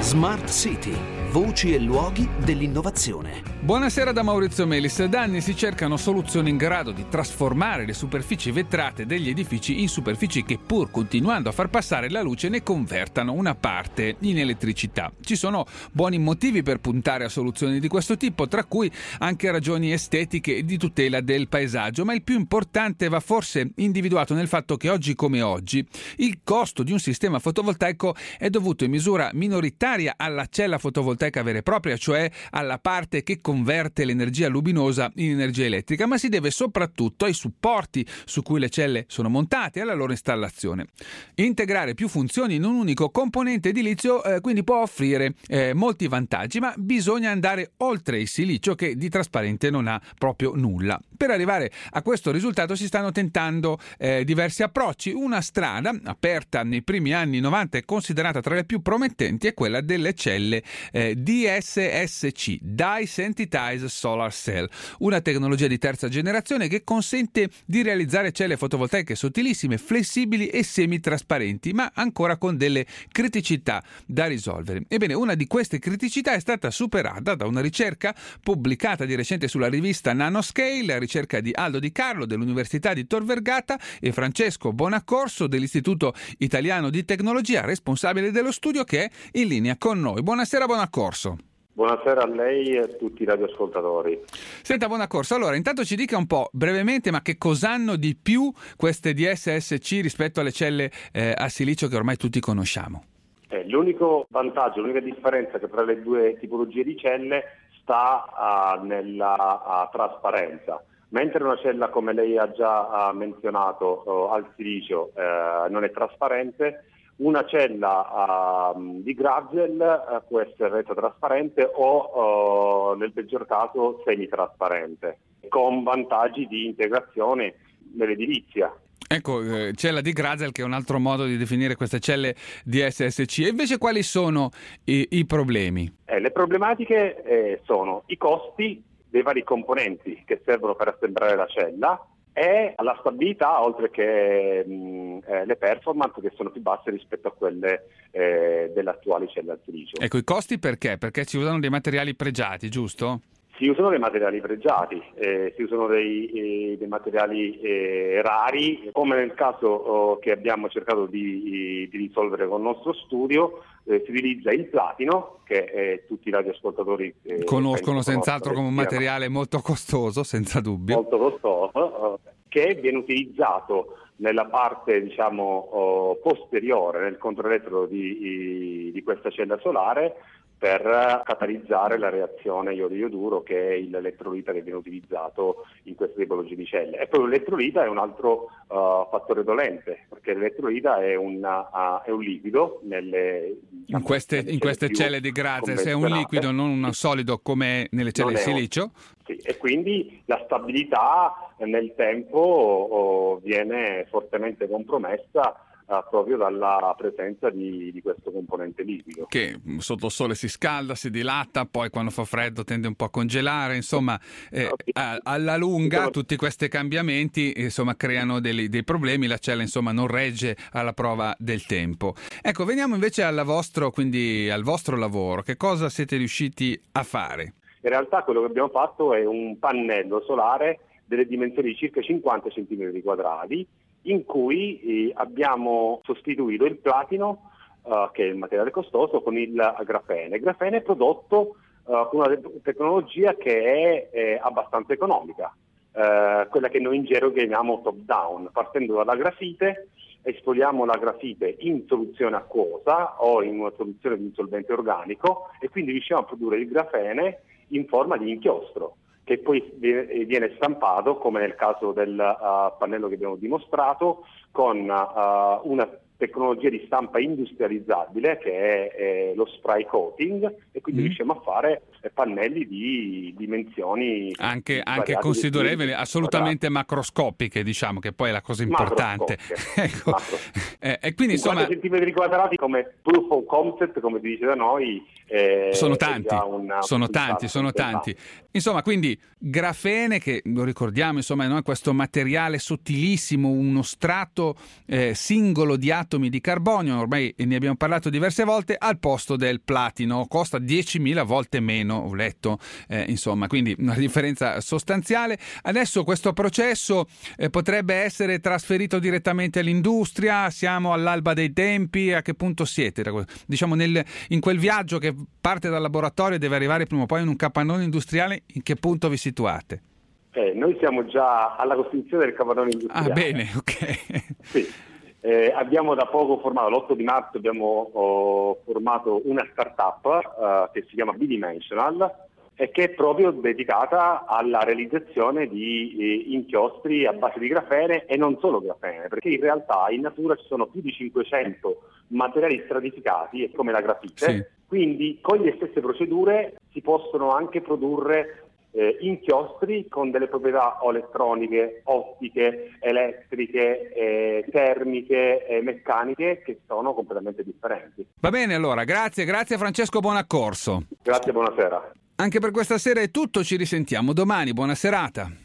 Smart City, voci e luoghi dell'innovazione. Buonasera da Maurizio Melis. Da anni si cercano soluzioni in grado di trasformare le superfici vetrate degli edifici in superfici che, pur continuando a far passare la luce, ne convertano una parte in elettricità. Ci sono buoni motivi per puntare a soluzioni di questo tipo, tra cui anche ragioni estetiche e di tutela del paesaggio, ma il più importante va forse individuato nel fatto che oggi come oggi il costo di un sistema fotovoltaico è dovuto in misura minoritaria alla cella fotovoltaica vera e propria, cioè alla parte che converte l'energia luminosa in energia elettrica, ma si deve soprattutto ai supporti su cui le celle sono montate e alla loro installazione. Integrare più funzioni in un unico componente edilizio quindi può offrire molti vantaggi, ma bisogna andare oltre il silicio, che di trasparente non ha proprio nulla. Per arrivare a questo risultato si stanno tentando diversi approcci. Una strada aperta nei primi anni 90 e considerata tra le più promettenti è quella delle celle DSSC, Dye Sensitized Solar Cell, una tecnologia di terza generazione che consente di realizzare celle fotovoltaiche sottilissime, flessibili e semitrasparenti, ma ancora con delle criticità da risolvere. Ebbene, una di queste criticità è stata superata da una ricerca pubblicata di recente sulla rivista Nanoscale, ricerca di Aldo Di Carlo dell'Università di Tor Vergata e Francesco Bonaccorso dell'Istituto Italiano di Tecnologia, responsabile dello studio, che è in linea con noi. Buonasera Bonaccorso. Buonasera a lei e a tutti i radioascoltatori. Senta Bonaccorso, allora intanto ci dica un po' brevemente, ma che cos'hanno di più queste DSSC rispetto alle celle a silicio che ormai tutti conosciamo? L'unico vantaggio, l'unica differenza che tra le due tipologie di celle sta nella trasparenza. Mentre una cella, come lei ha già menzionato, al silicio non è trasparente, una cella di Gradual può essere resa trasparente o nel peggior caso semitrasparente, con vantaggi di integrazione nell'edilizia. Ecco, cella di Gradual, che è un altro modo di definire queste celle DSSC. E invece quali sono i problemi? Le problematiche sono i costi dei vari componenti che servono per assemblare la cella e la stabilità, oltre che le performance, che sono più basse rispetto a quelle dell'attuale cella al silicio. Ecco, i costi perché? Perché si usano dei materiali pregiati, giusto? Si usano dei materiali pregiati, si usano dei materiali rari, come nel caso che abbiamo cercato di risolvere con il nostro studio. Si utilizza il platino, che tutti i radioascoltatori conoscono senz'altro come un materiale molto costoso, senza dubbio. Molto costoso, che viene utilizzato nella parte, diciamo, posteriore, nel controelettrodo di questa cella solare, per catalizzare la reazione iodio-ioduro, che è l'elettrolita che viene utilizzato in queste tipologie di celle. E poi l'elettrolita è un altro fattore dolente, perché l'elettrolita è un liquido in queste celle di Gradual, se è un liquido, non un solido come nelle celle di silicio. Sì, e quindi la stabilità nel tempo viene fortemente compromessa proprio dalla presenza di questo componente liquido, che sotto il sole si scalda, si dilata, poi quando fa freddo tende un po' a congelare, insomma alla lunga tutti questi cambiamenti creano dei problemi, la cella non regge alla prova del tempo. Ecco, veniamo invece al vostro lavoro. Che cosa siete riusciti a fare? In realtà quello che abbiamo fatto è un pannello solare delle dimensioni di circa 50 cm quadrati, in cui abbiamo sostituito il platino, che è il materiale costoso, con il grafene. Il grafene è prodotto con una tecnologia che è abbastanza economica, quella che noi in gergo chiamiamo top down. Partendo dalla grafite, espoliamo la grafite in soluzione acquosa o in una soluzione di un solvente organico, e quindi riusciamo a produrre il grafene in forma di inchiostro, che poi viene stampato, come nel caso del pannello che abbiamo dimostrato, con una tecnologia di stampa industrializzabile che è lo spray coating, e quindi riusciamo a fare pannelli di dimensioni anche considerevoli, assolutamente macroscopiche, diciamo, che poi è la cosa importante. Ecco. E quindi 50 centimetri quadrati come proof of concept, come si dice da noi, sono tanti. Insomma, quindi grafene, che lo ricordiamo, è questo materiale sottilissimo, uno strato singolo di atomi di carbonio, ormai ne abbiamo parlato diverse volte, al posto del platino. Costa 10.000 volte meno, ho letto, insomma, quindi una differenza sostanziale. Adesso questo processo potrebbe essere trasferito direttamente all'industria, siamo all'alba dei tempi, a che punto siete? Diciamo in quel viaggio che parte dal laboratorio e deve arrivare prima o poi in un capannone industriale, in che punto vi situate? Noi siamo già alla costituzione del capannone industriale. Ah, bene, ok. Sì. Abbiamo da poco formato, l'8 di marzo abbiamo formato una startup che si chiama Bidimensional e che è proprio dedicata alla realizzazione di inchiostri a base di grafene e non solo grafene, perché in realtà in natura ci sono più di 500 materiali stratificati come la grafite, sì. Quindi con le stesse procedure si possono anche produrre inchiostri con delle proprietà elettroniche, ottiche, elettriche, termiche, meccaniche che sono completamente differenti. Va bene, allora, grazie Francesco Bonaccorso. Grazie, buonasera. Anche per questa sera è tutto, ci risentiamo domani, buona serata.